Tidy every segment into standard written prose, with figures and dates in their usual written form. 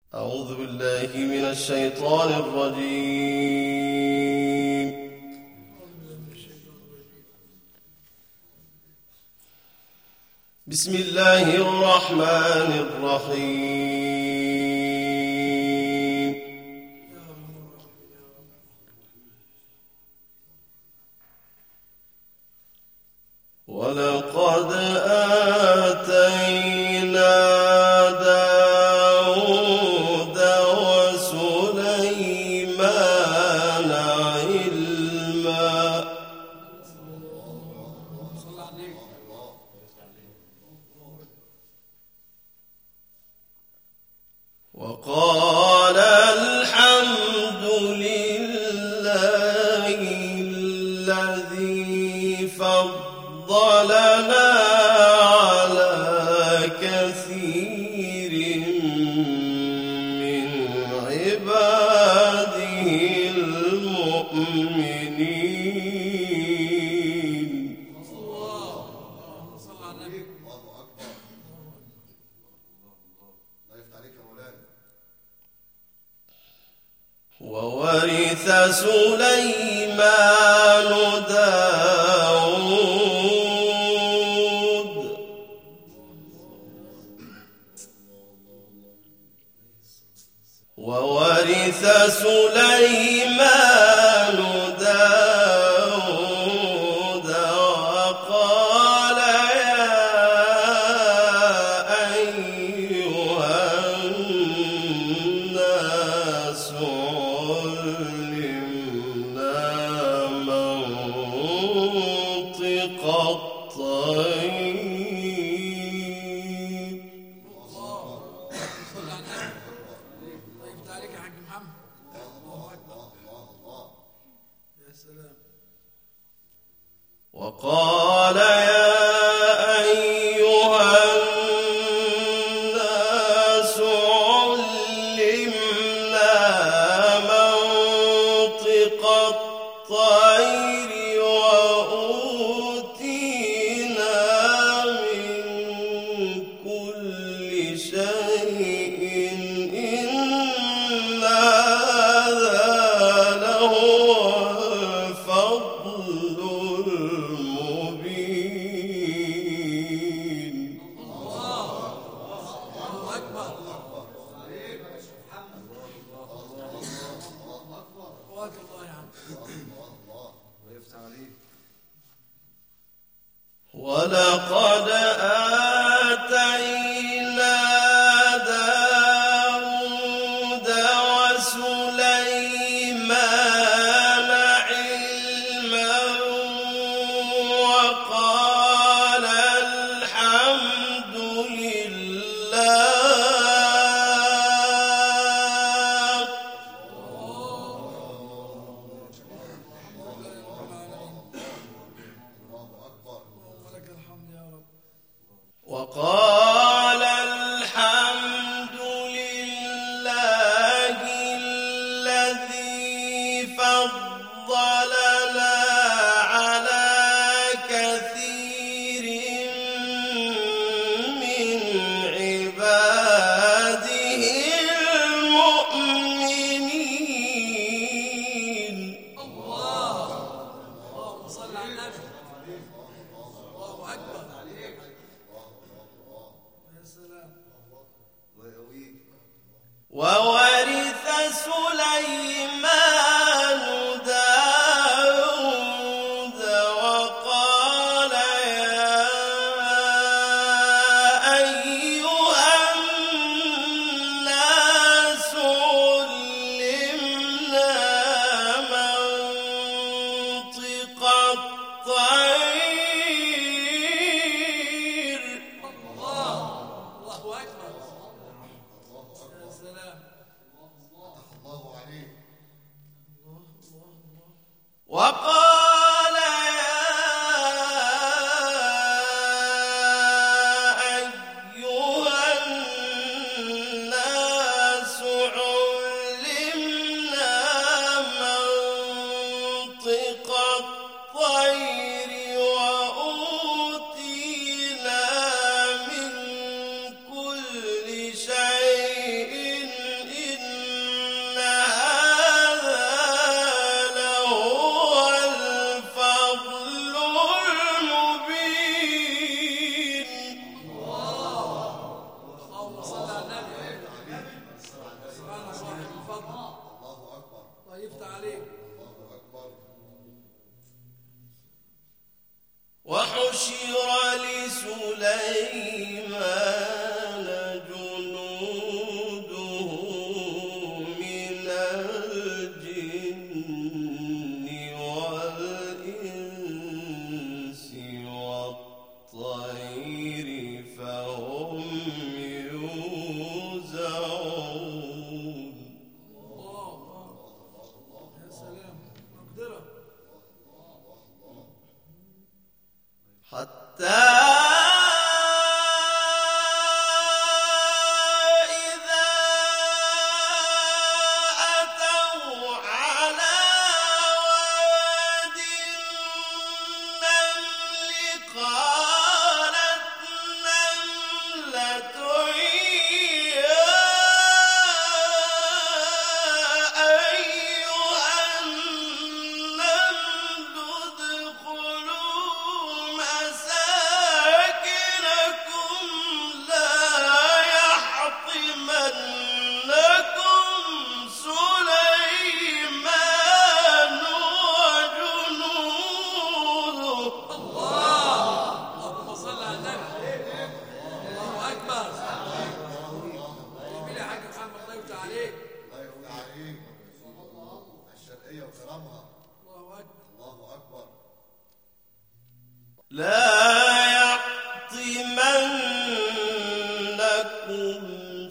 أعوذ بالله من الشيطان الرجيم. بسم الله الرحمن الرحيم. ولقد آتينا داود وسليمان علما وقال الحمد لله الذي فضلنا على كثير من عباده المؤمنين. الله صل على النبي. الله أكبر. الله يفتح عليك يا مولانا. وورث سليمان داود وورث سليمان داود وقال يا أيها الناس علمنا منطق الطير. صل على النبي. الله يفتح عليك يا حاج محمد. الله أكبر. الله. يا سلام. وقال يا أيها الناس علمنا منطق الطير وأوتينا من كل شيء إن هذا لهو الفضل المبين. الله أكبر. قواك الله يا عم. الله يفتح عليك. ولقد آتينا داود وسليمان علما وقال الحمد لله ولك الحمد يا رب. وقال الحمد لله الذي فضلنا على كثير من عباده المؤمنين. اللهم صل على النبي. الله أكبر. يا سلام. وورث سليمان داود وقال يا أيها الناس علمنا منطق الطير الله أكبر. يا سلام. لكم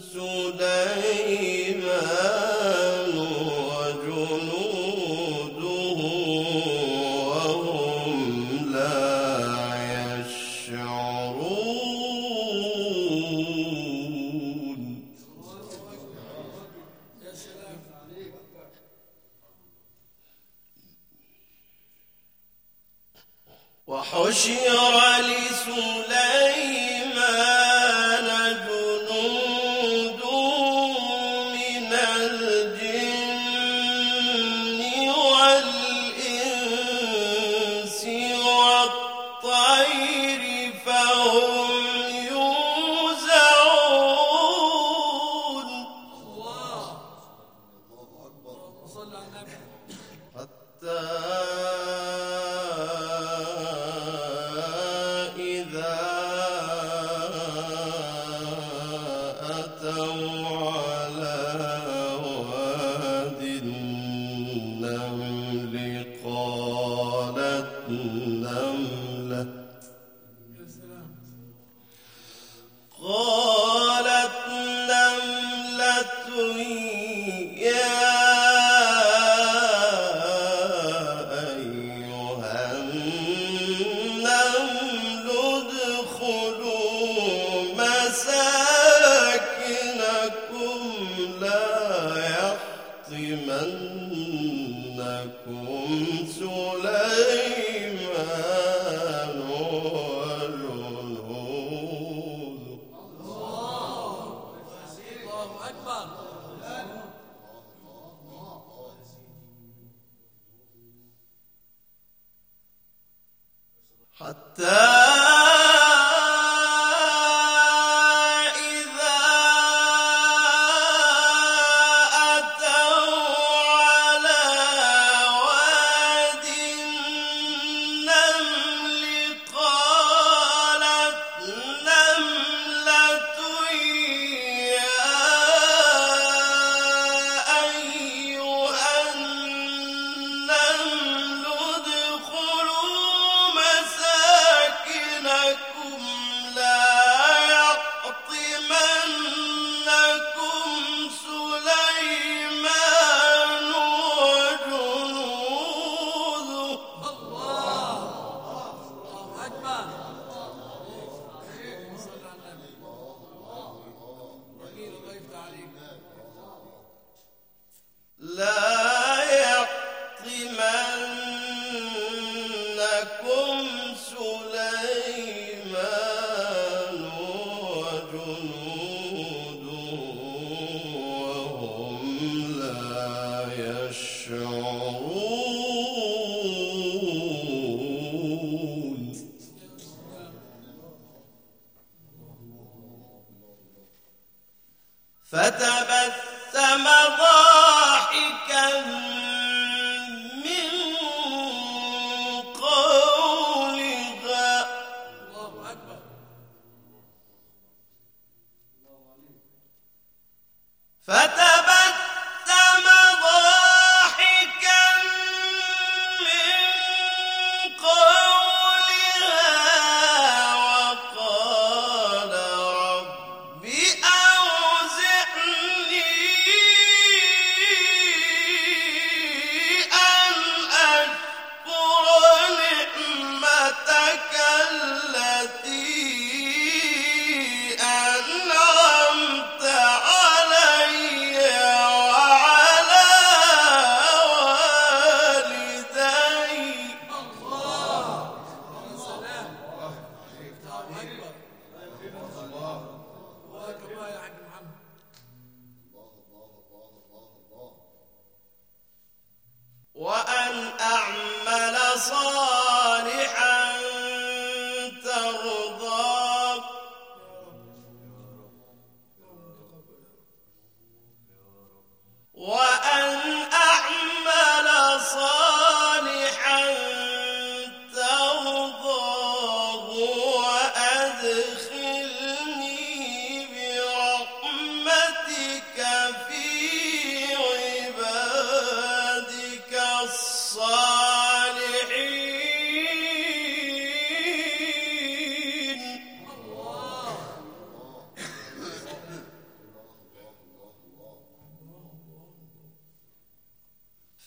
سليمان وجنوده وهم لا يشعرون يا سلام. وحشر لسليمان جنوده من الجن والإنس والطير فهم يوزعون الله أكبر. صل على النبي. حتى إذا أتوا على واد النمل قالت نملة يا سلام. يا أيها النمل ادخلوا مساكنكم لا يحطمنكم سليمان وجنوده الله أكبر. حتى إذا أتوا على واد النمل قالت نملة يا أيها النمل ادخلوا مساكنكم لا يحطمنكم سليمان وجنوده الله أكبر. صل على النبي. جميل. الله يفتح عليك. لا يحطمنكم سليمان وجنوده وهم لا يشعرون فتبسم ضاحكا من قولها الله أكبر. فتبسم ضاحكا من قولها وقال رب أوزعني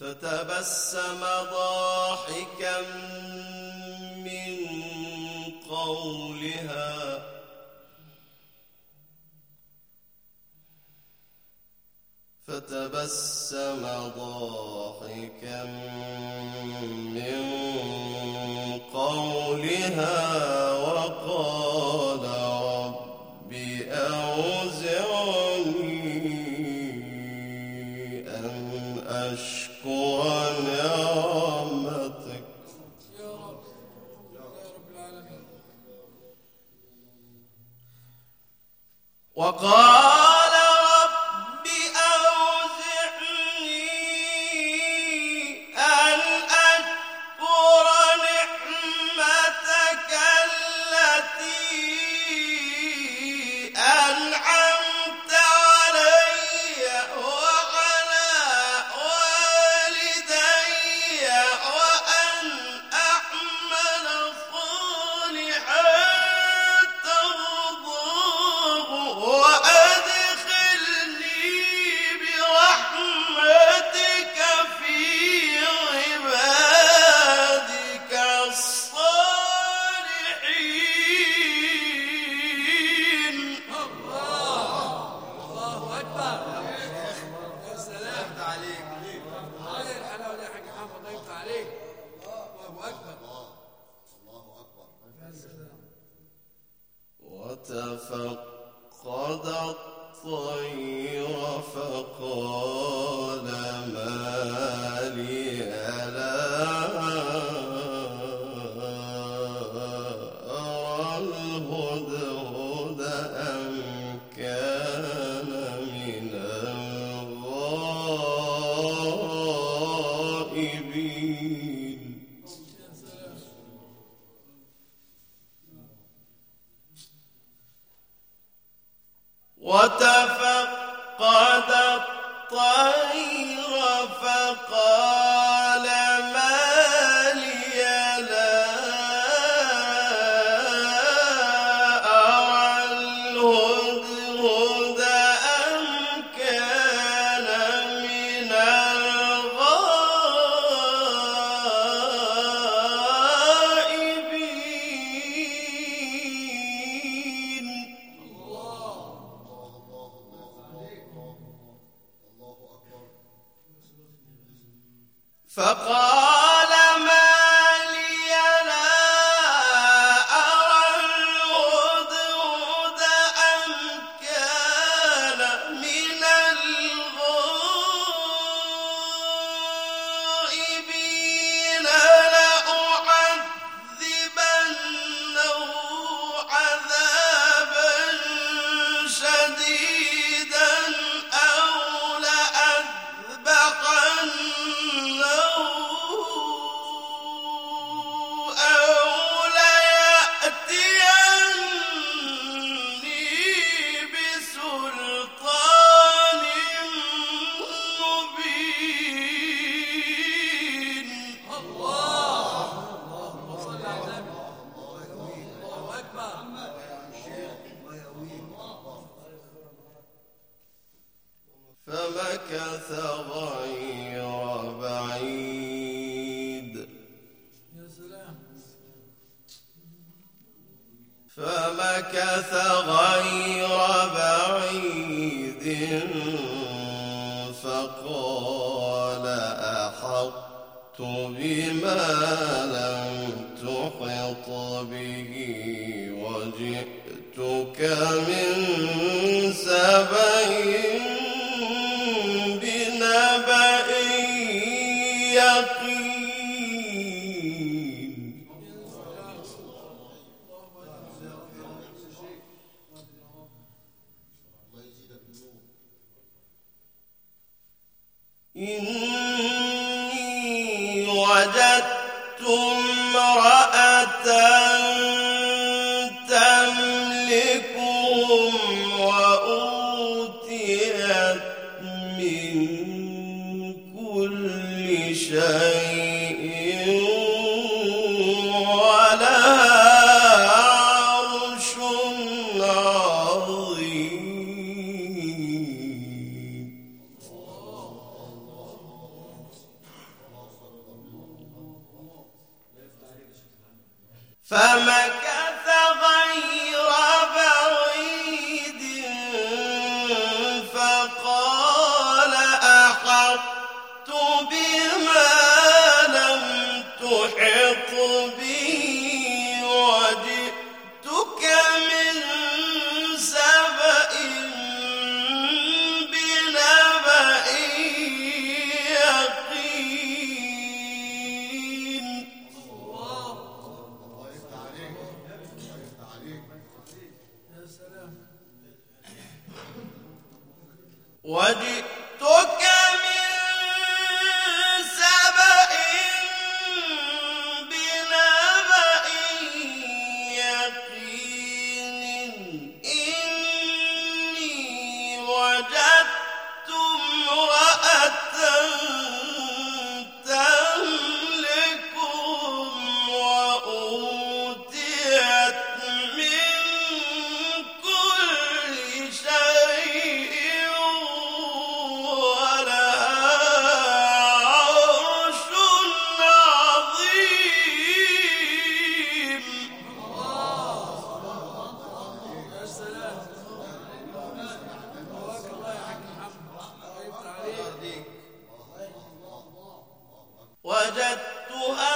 فتبسم ضاحكا من قولها فتبسم ضاحكا من قولها وقال رب أوزعني أن أشكر نعمتك يا رب العالمين. وقال رب أوزعني أن أشكر نعمتك التي أنعمت علي وعلى والدي وأن أعمل صالحا ترضاه وأدخلني برحمتك في عبادك الصالحين. الله أكبر. يا سلام عليك. هذه الحلاوة دي يا حاج محمد، ضيفت عليك. الله أكبر. يا سلام. وتفقد الطير فقال ما لي لا أرى الهدهد أم كان من الغائبين. وتفقد الطير فقال ما لي لا أرى الهدهد أم كان من الغائبين. فقال ما لي لا أرى الهدهد أم كان من الغائبين لأعذبنه عذابا شديدا أو لأذبحنه أو ليأتيني بسلطان مبين. اللهم صل على النبي. الله أكبر. فمكث غير بعيد يا سلام. فمكث غير بعيد فقال أحطت بما لم تحط به وجئتك من سبأ بنبأ يقين. إني وجدت امرأة تملكهم وأوتيت من كل شيء ولها عرش عظيم. وجئتك من سبأ بنبأ يقين إني وجدت امرأة تملكهم وأوتيت من كل شيء ولها عرش عظيم. يا سلام. بارك الله يا حاج محمد. الله يفتح عليك. وجدتها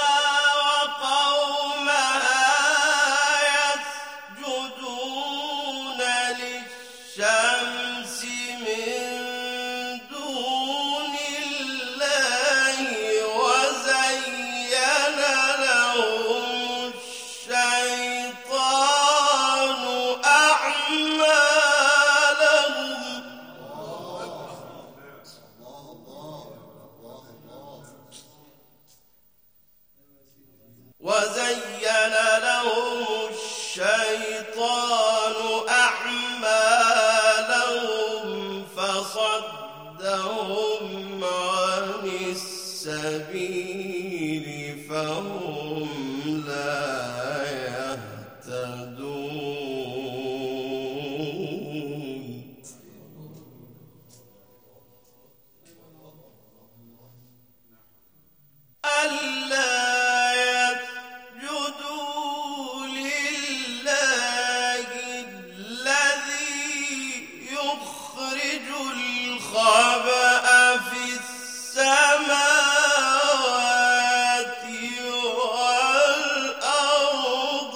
وقومها يسجدون للشمس من دون الله وزين لهم الشيطان أعمالهم فصدهم عن السبيل فهم لا يهتدون. ألا يسجدوا لله الذي يخرج الخبأ في السماوات والأرض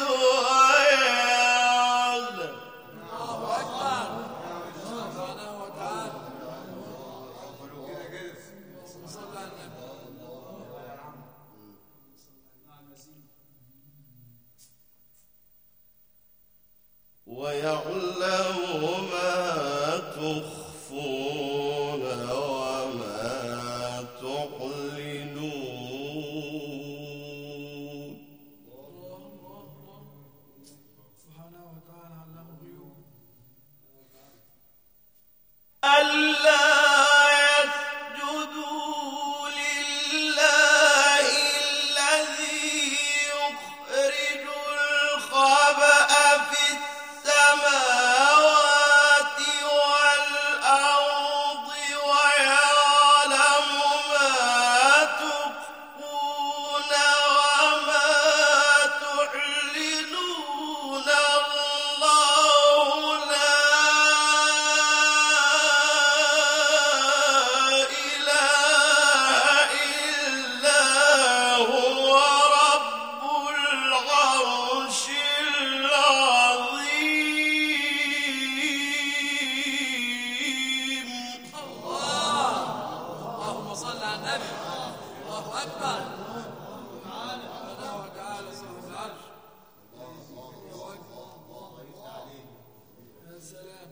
ويعلم الله أكبر. سبحانه وتعالى. صلى على النبي. ويعلم ما تخفون وما تعلنون. سبحانه وتعالى علام الغيوب. ألا يسجدوا لله الذي يخرج الخبأ في السماوات والأرض ويعلم ما تخفون وما تعلنون. الله لا إله إلا هو رب العرش العظيم. اللهم صل على النبي. الله أكبر. سبحانه وتعالى صاحب العرش. الله أكبر. يا سلام.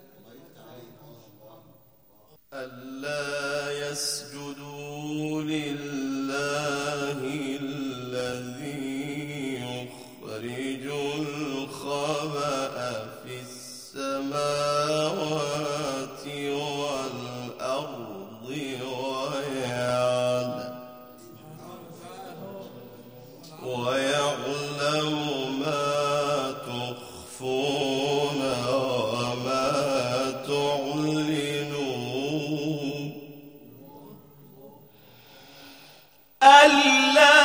ألا يسجدوا لله الذي يخرج الخبأ في السماوات والأرض ويعلم ما تخفون وما تعلنون. ألا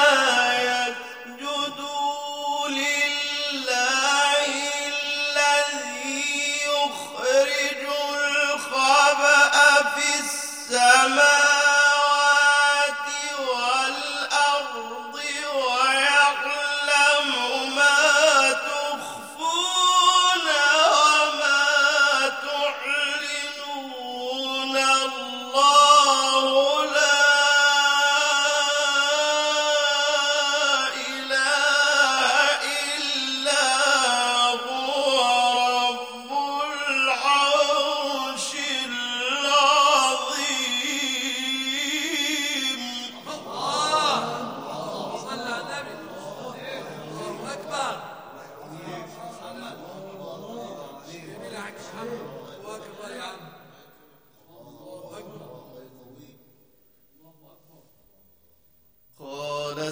يسجدوا لله الذي يخرج الخبأ في السماوات والأرض ويعلم ما تخفون وما تعلنون. الله لا إله إلا هو رب العرش العظيم.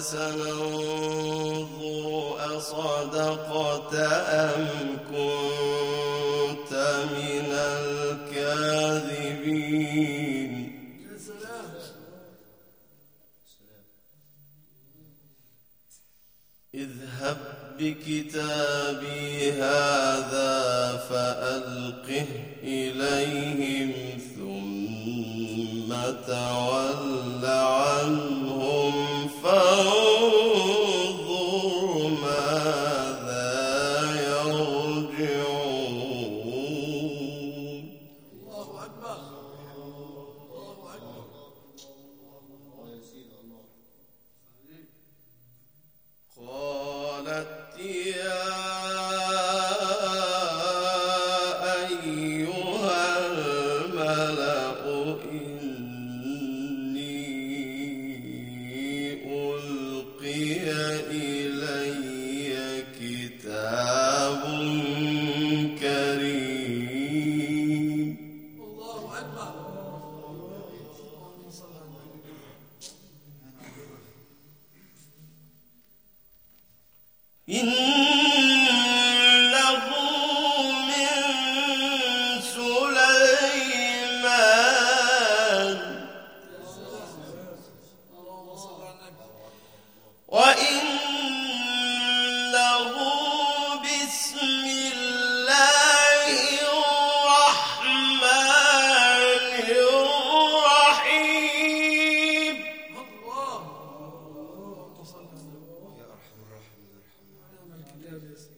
سننظر أصدقت أم كنت من الكاذبين يا سلام. اذهب بكتابي هذا فألقه إليهم ثم تول عنهم فانظر ماذا يرجعون. الله أكبر. الله أكبر. قالت يا أيها الملأ إني ألقي إلي كتاب كريم. الله أكبر. اللهم صل على النبي. إنه من سليمان اللهم صل على النبي. وإنه بسم الله الرحمن الرحيم. الله. اللهم صل على النبي. يا أرحم الراحمين ارحمنا. نعم الكتاب يا سيدي.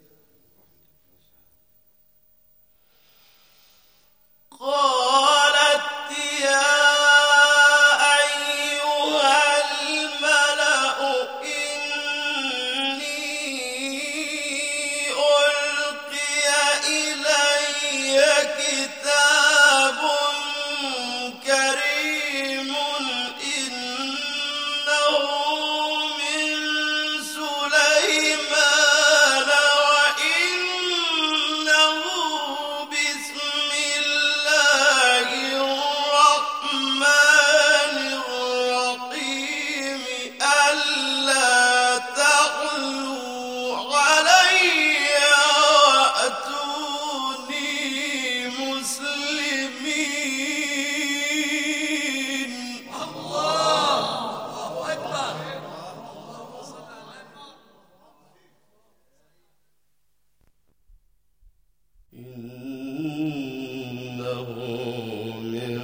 قالت يا أيها الملأ إني ألقي إلي كتاب كريم إنه من سليمان وإنه بسم الله الرحمن الرحيم ألا تعلوا علي وأتوني مسلمين. الله أكبر. اللهم صل على النبي. إنه من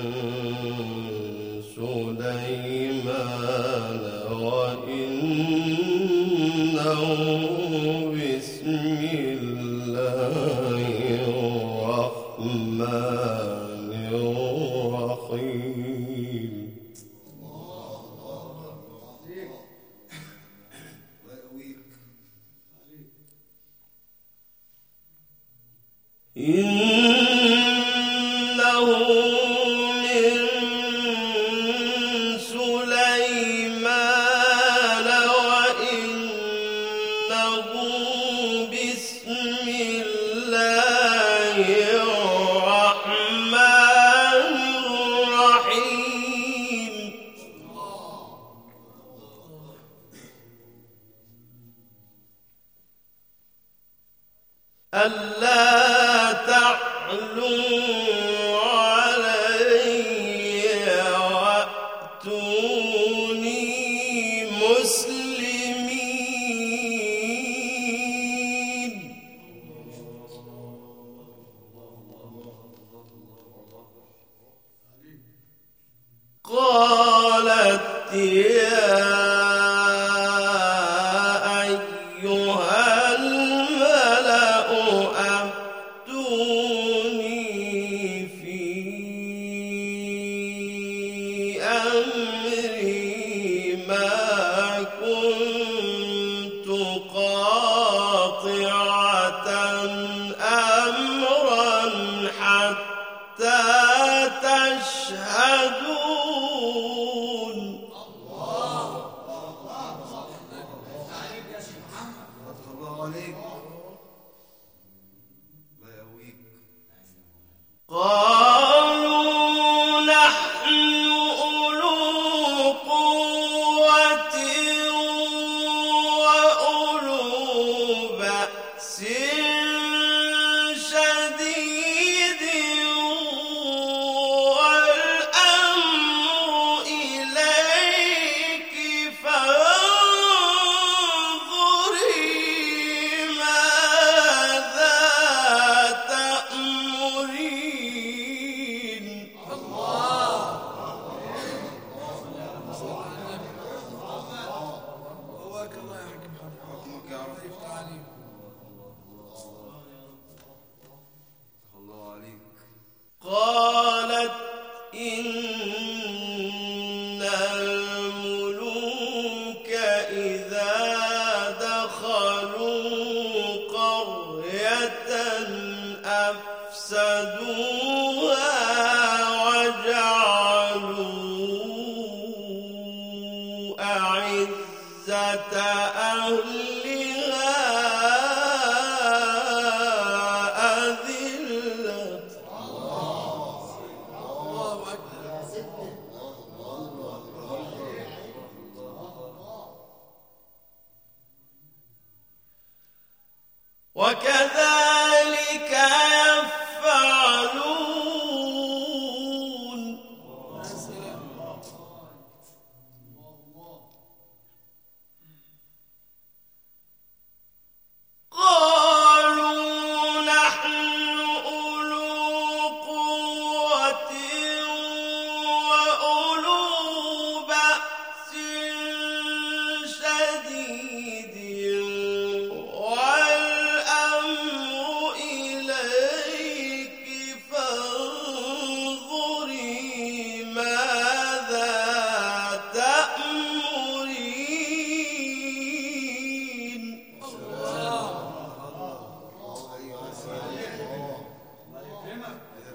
سليمان وإنه بسم الله الرحمن الرحيم. إنه من سليمان وإنه بسم الله الرحمن الرحيم. ألا تعلوا علي وأتوني مسلمين. قالت يا أيها الملأ أفتوني في أمري ما كنت قاطعة أمرا حتى تشهدون. الله عليك. الله يقويك. قالوا نحن أولو قوة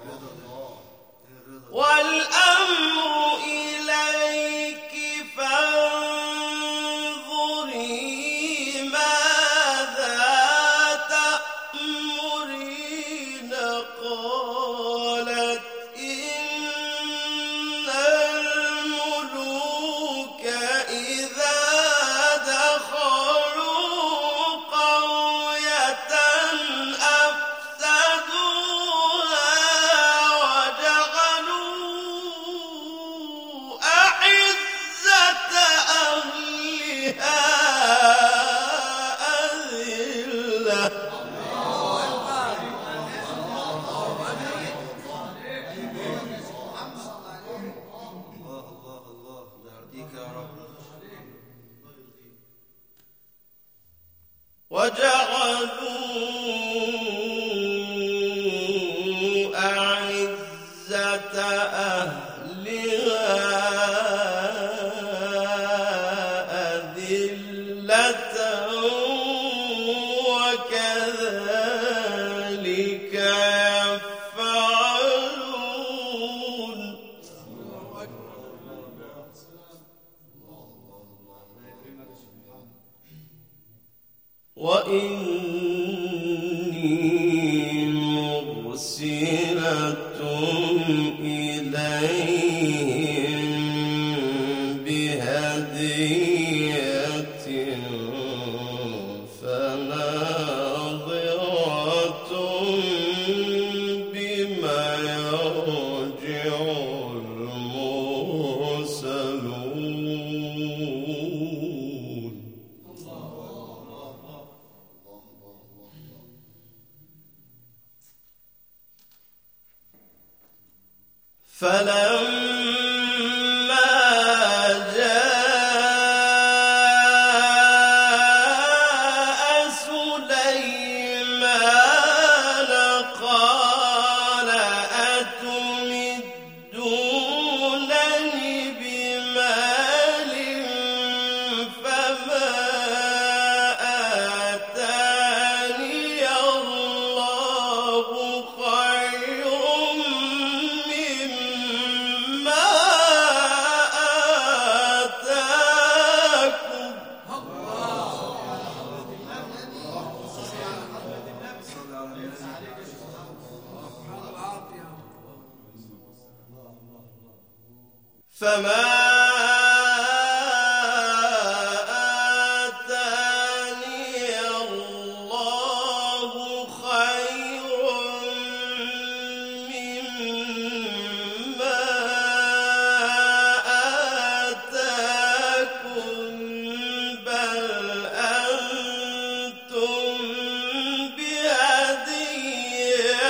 والأمر إليك فانظري ماذا تأمرين قالت إن الملوك إذا دخلوا قرية أفسدوها وجعلوا أعزة أهلها أذلة. الله الله الله ده يرضيك يا رب. وجعلوا أعزة أهلها أذلة وكذلك يفعلون. وإني مرسلة إليهم بهدية فناظرة بما يرجع المرسلون. فلما جاء سليمان قال أتمدونني بمال فما آتاني الله خير مما آتاكم. صل على النبي. فما آتاني الله خير مما آتاكم بل أنتم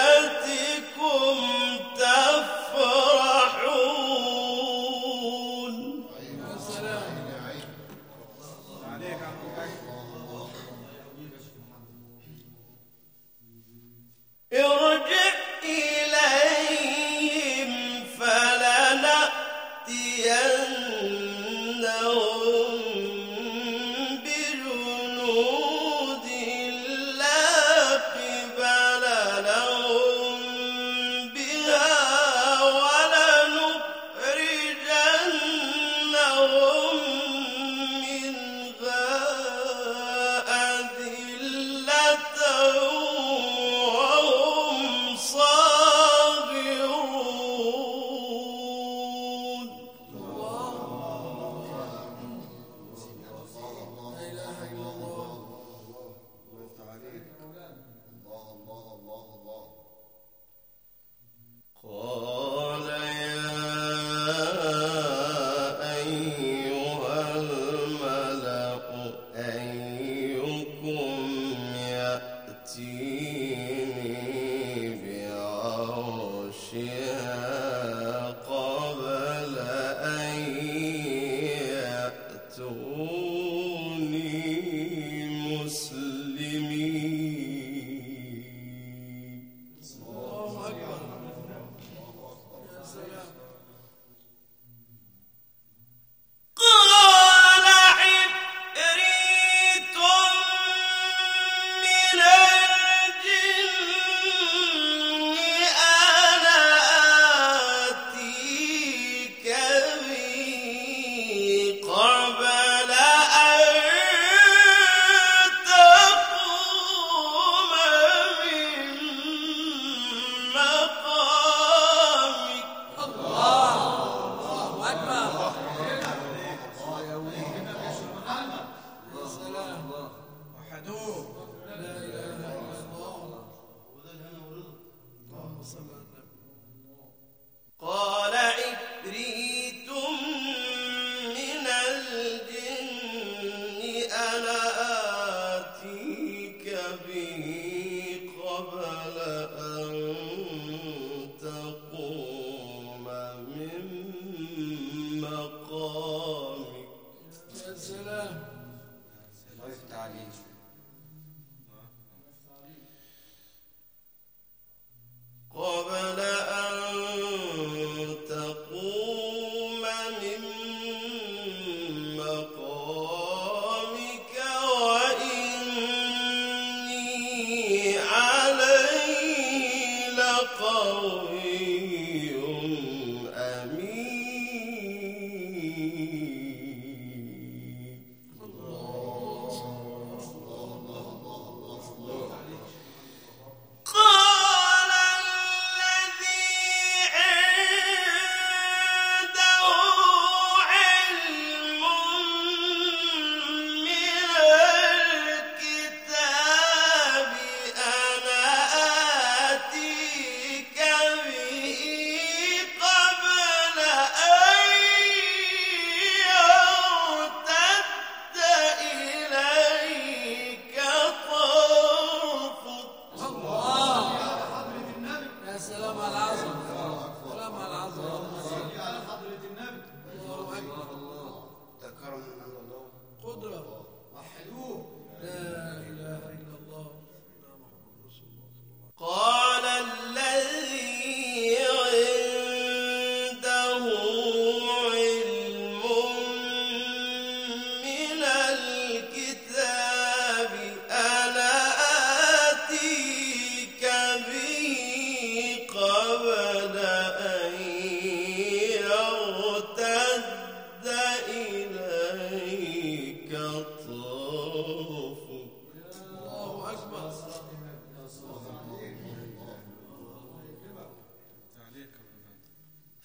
بهديتكم تفرحون.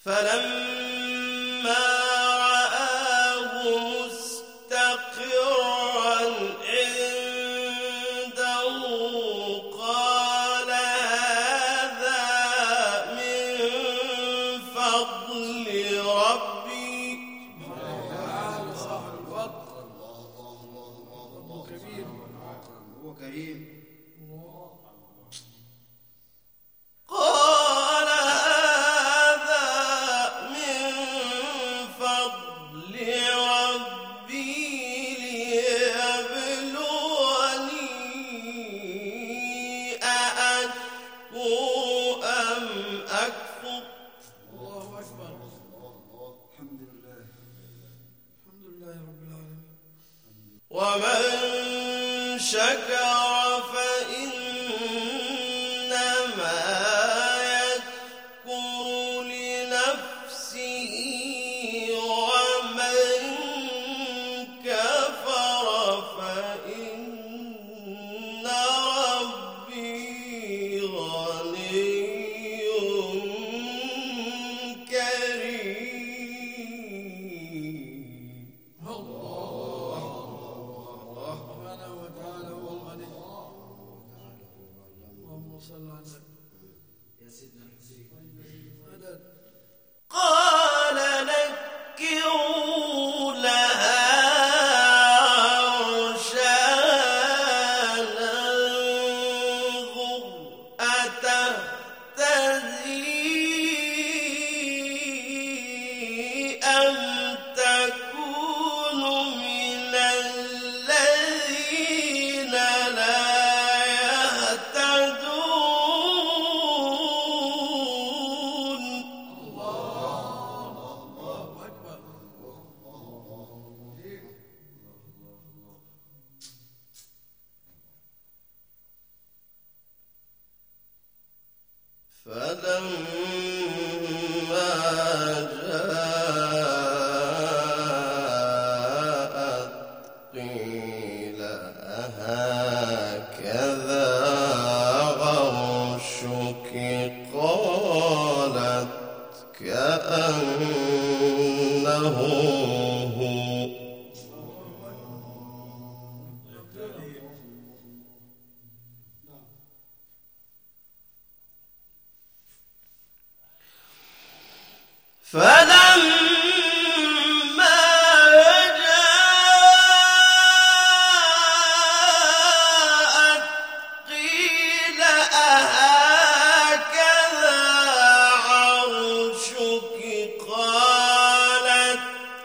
فلما رآه مستقرا عنده قال هذا من فضل ربي. تعالى صاحب الفضل ربه كبير هو كريم. قال هذا من فضل ربي ليبلوني أأشكر أم أكفر. الله أكبر. الحمد لله. الحمد لله رب العالمين. ومن شكر فإنما يشكر لنفسه ومن كفر فإن ربي غني كريم. سبحانه وتعالى هو الغني. اللهم صل على النبي. مدد. قال نكروا لها عرشها ننظر أتهتدي أم تكون من الذين لا يهتدون. الله أكبر. فلما جاءت قيل هكذا عرشك قالت كأنه هو. فلما جاءت قيل أهكذا عرشك قالت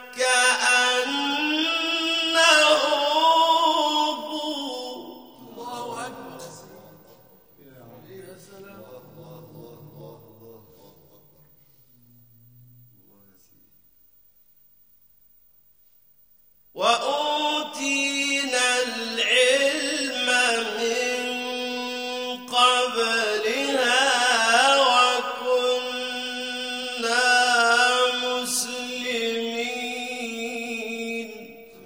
كأنه هو. الله أكبر. يا سلام. وأوتينا العلم من قبلها وكنا مسلمين.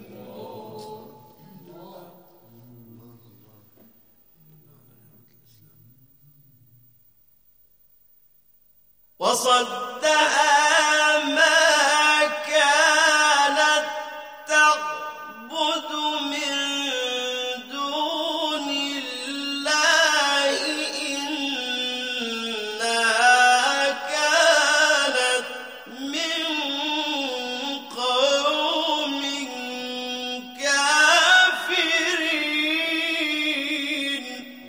وصدها ما كانت تعبد من دون الله إنها كانت من قوم كافرين.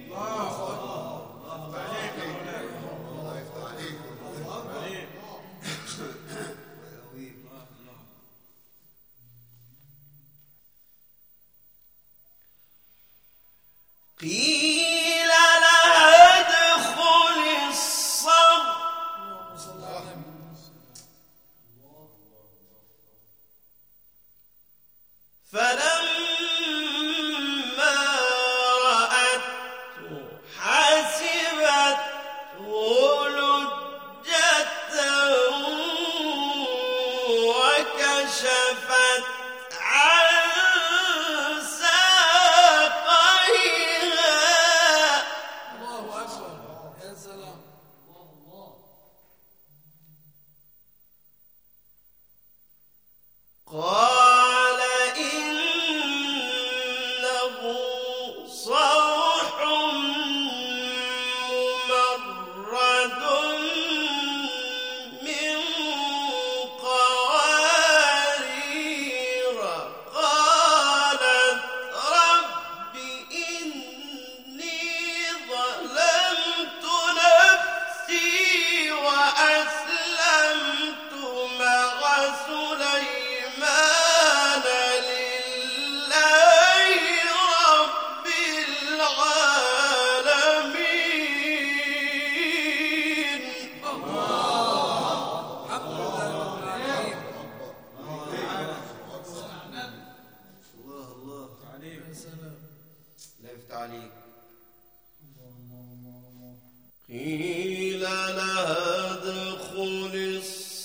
قيل لها ادخل الصرح اللهم صل على النبي. فلما رأته حسبته لجة وكشفت عن ساقيها. الله أكبر. يا سلام.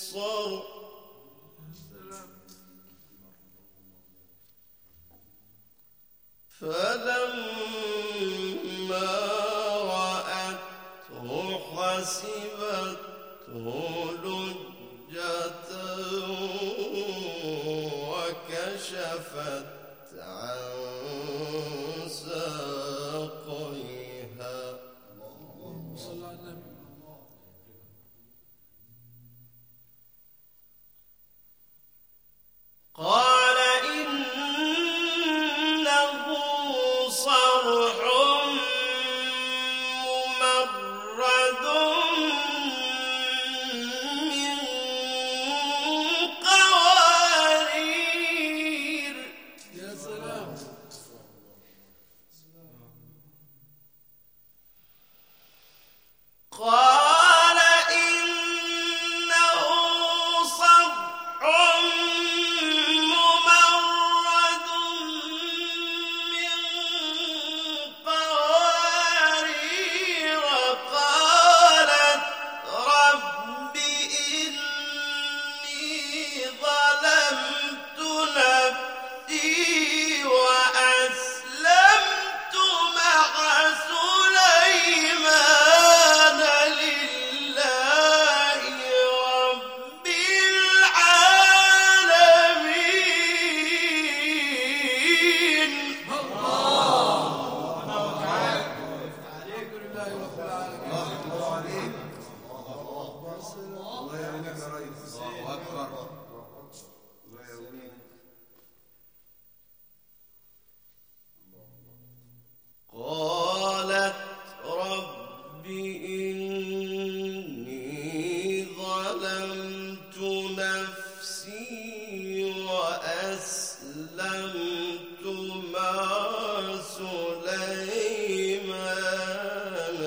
الصرع فلما رأته حسبته لجة وكشفت عن ساقيها صلى على النبي. قال إنه صرح ممرد من قوارير. يا سلام. قال إنه صرح ممرد من قوارير. قالت رب إني ظلمت نفسي وأسلمت مع سليمان لله رب العالمين. الحمد لله رب العالمين. الله عليك. الله يعينك يا ريس. الله أكبر. الله يعينك. قالت رب إني ظلمت نفسي وأسلمت مع سليمان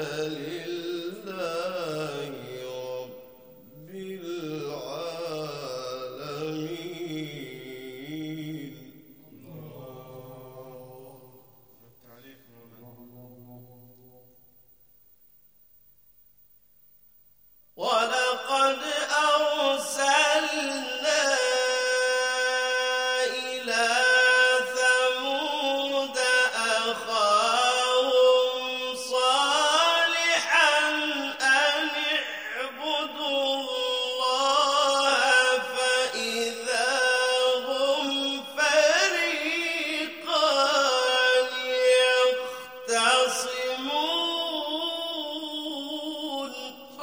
لله رب العالمين. ولقد أرسلنا إلى ثمود أخاهم صالحا أن اعبدوا الله فإذا هم فريقان يختصمون.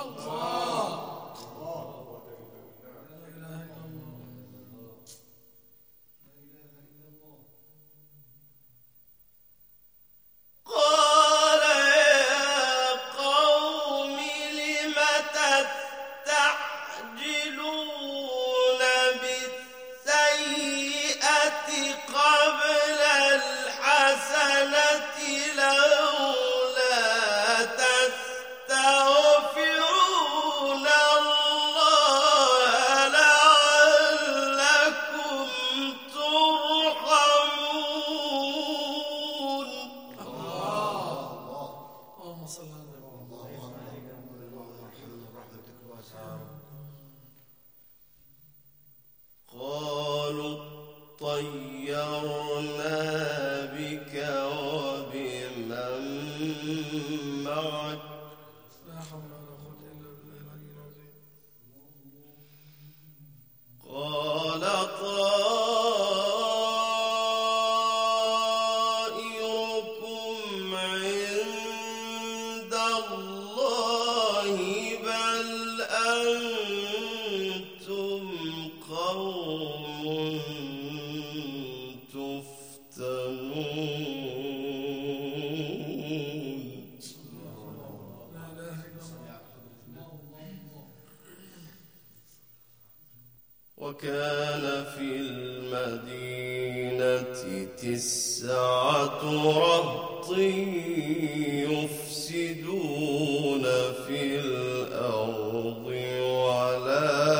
قال يا قوم لم تستعجلون بالسيئة قبل الحسنة لولا تستغفرون الله لعلكم ترحمون. اللهم صل على النبي. رحمتك واسعة. قالوا طيرنا بك وبمن معك لا حول ولا قوة إلا بالله العلي العظيم. قال طائركم عند الله بل أنتم قوم تفتنون. لا إله إلا الله. وكان في المدينة 9 رهط يفسدون في الأرض ولا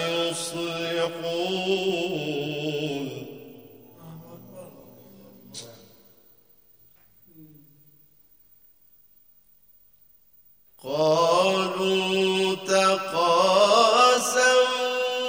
يصلحون. قالوا تقاسموا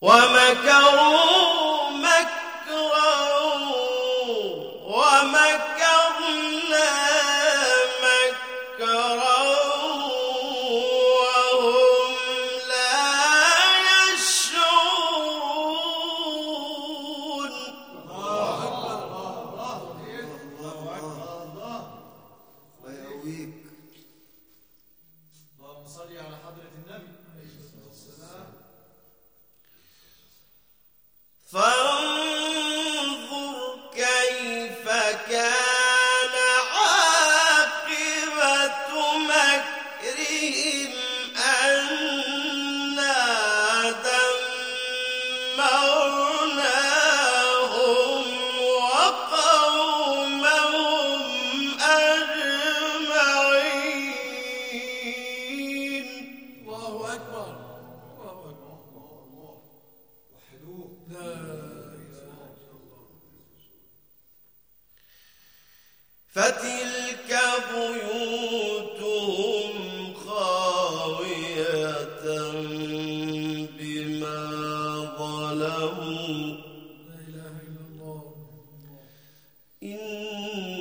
ومكروا مكرا ومكرنا مكرا وهم لا يشعرون. الله يقويك. اللهم صل على حضرة النبي عليه الصلاة والسلام. فانظر كيف كان عاقبة مكرهم أنا دمرناهم وقومهم أجمعين. الله أكبر. الله أكبر. الله وحدوه لا إله إلا الله. فتلك بيوتهم خاوية بما ظلموا لا إله إلا الله. إن